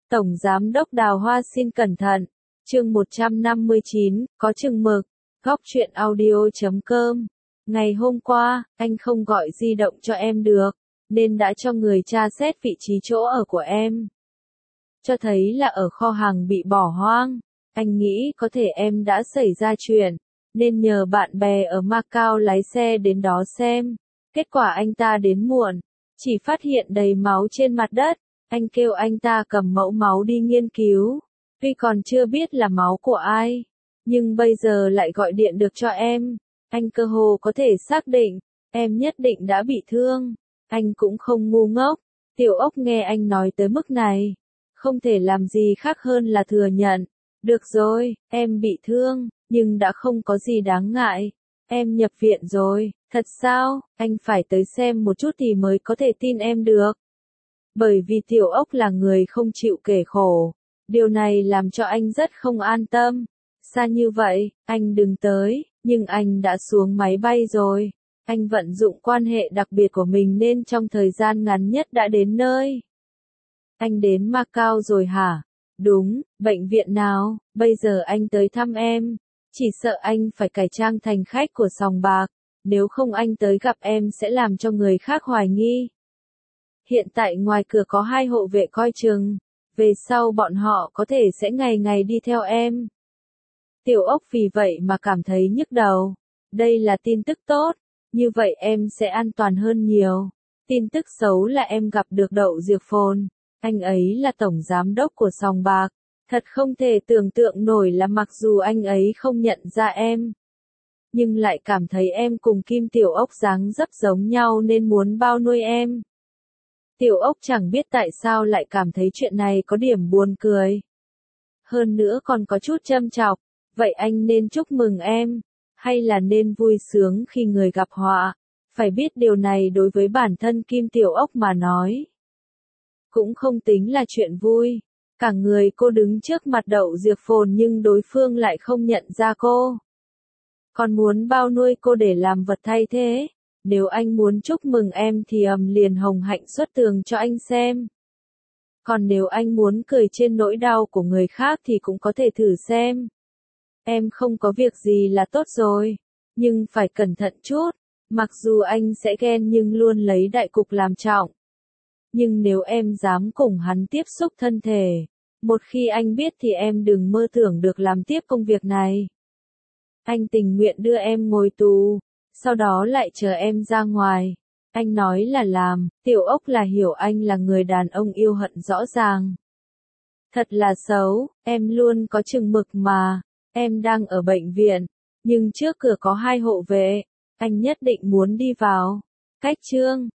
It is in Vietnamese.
Tổng Giám đốc Đào Hoa xin cẩn thận. Chương 159, có chừng mực. Góc truyện audio.com. Ngày hôm qua, anh không gọi di động cho em được, nên đã cho người tra xét vị trí chỗ ở của em. Cho thấy là ở kho hàng bị bỏ hoang. Anh nghĩ có thể em đã xảy ra chuyện, nên nhờ bạn bè ở Macau lái xe đến đó xem. Kết quả anh ta đến muộn, chỉ phát hiện đầy máu trên mặt đất. Anh kêu anh ta cầm mẫu máu đi nghiên cứu. Tuy còn chưa biết là máu của ai, nhưng bây giờ lại gọi điện được cho em. Anh cơ hồ có thể xác định, em nhất định đã bị thương. Anh cũng không ngu ngốc. Tiểu Ốc nghe anh nói tới mức này, không thể làm gì khác hơn là thừa nhận. Được rồi, em bị thương, nhưng đã không có gì đáng ngại. Em nhập viện rồi. Thật sao? Anh phải tới xem một chút thì mới có thể tin em được. Bởi vì Tiểu Ốc là người không chịu kể khổ. Điều này làm cho anh rất không an tâm. Xa như vậy, anh đừng tới, nhưng anh đã xuống máy bay rồi. Anh vận dụng quan hệ đặc biệt của mình nên trong thời gian ngắn nhất đã đến nơi. Anh đến Macau rồi hả? Đúng, bệnh viện nào? Bây giờ anh tới thăm em. Chỉ sợ anh phải cải trang thành khách của sòng bạc. Nếu không anh tới gặp em sẽ làm cho người khác hoài nghi. Hiện tại ngoài cửa có 2 hộ vệ coi chừng. Về sau bọn họ có thể sẽ ngày ngày đi theo em. Tiểu Ốc vì vậy mà cảm thấy nhức đầu. Đây là tin tức tốt. Như vậy em sẽ an toàn hơn nhiều. Tin tức xấu là em gặp được Đậu Diệc Phồn. Anh ấy là tổng giám đốc của sòng bạc. Thật không thể tưởng tượng nổi là mặc dù anh ấy không nhận ra em, nhưng lại cảm thấy em cùng Kim Tiểu Ốc dáng dấp giống nhau nên muốn bao nuôi em. Tiểu Ốc chẳng biết tại sao lại cảm thấy chuyện này có điểm buồn cười. Hơn nữa còn có chút châm chọc. Vậy anh nên chúc mừng em, hay là nên vui sướng khi người gặp họa? Phải biết điều này đối với bản thân Kim Tiểu Ốc mà nói, cũng không tính là chuyện vui. Cả người cô đứng trước mặt Đậu Diệc Phồn nhưng đối phương lại không nhận ra cô. Còn muốn bao nuôi cô để làm vật thay thế. Nếu anh muốn chúc mừng em thì liền hồng hạnh xuất tường cho anh xem. Còn nếu anh muốn cười trên nỗi đau của người khác thì cũng có thể thử xem. Em không có việc gì là tốt rồi. Nhưng phải cẩn thận chút. Mặc dù anh sẽ ghen nhưng luôn lấy đại cục làm trọng. Nhưng nếu em dám cùng hắn tiếp xúc thân thể, một khi anh biết thì em đừng mơ tưởng được làm tiếp công việc này. Anh tình nguyện đưa em ngồi tù, sau đó lại chờ em ra ngoài. Anh nói là làm. Tiểu Ốc là hiểu anh là người đàn ông yêu hận rõ ràng. Thật là xấu, em luôn có chừng mực mà. Em đang ở bệnh viện, nhưng trước cửa có 2 hộ vệ. Anh nhất định muốn đi vào. Cách Trương,